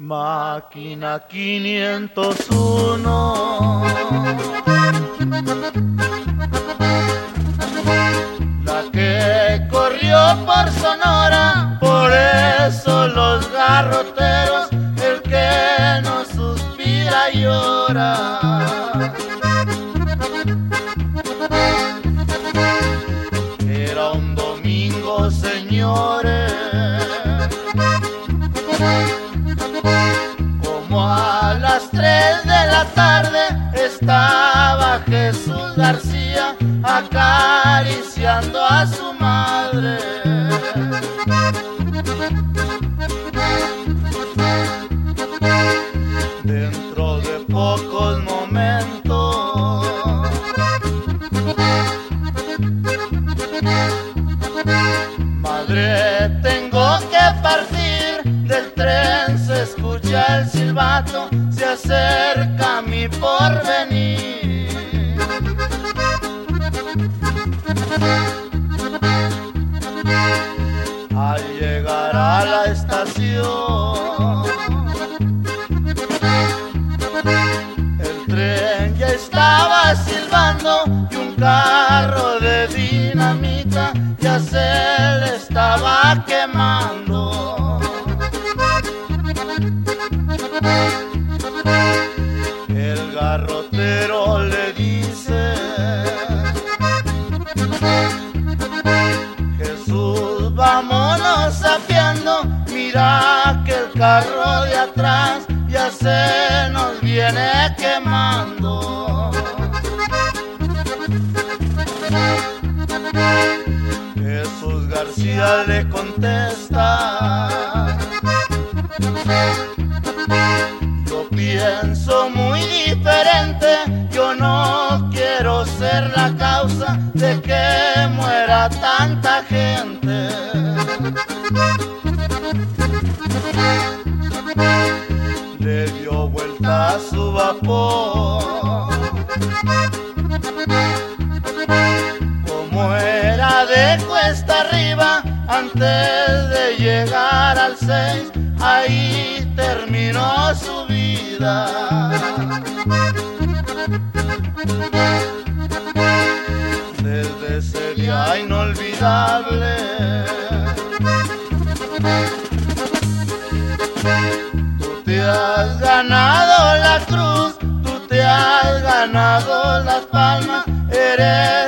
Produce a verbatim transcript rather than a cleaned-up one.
Máquina quinientos uno, la que corrió por Sonora, por eso los garroteros, el que no suspira llora. Era un domingo, señores, como a las tres de la tarde estaba Jesús García acariciando a su madre. Dentro de pocos momentos madre, tengo que partir del tren, se escucha el silbato, se acerca mi porvenir. Al llegar a la estación, el tren ya estaba silbando y un carro de dinamita ya se le estaba quemando. El garrotero le dice: Jesús, vámonos apiando, mira que el carro de atrás ya se nos viene quemando. Jesús García le contesta: yo pienso muy diferente, yo no quiero ser la causa de que muera tanta gente. Le dio vuelta a su vapor, como era de cuesta arriba, antes de llegar al seis, ahí terminó su vida. Desde ese día inolvidable, tú te has ganado la cruz, tú te has ganado las palmas, eres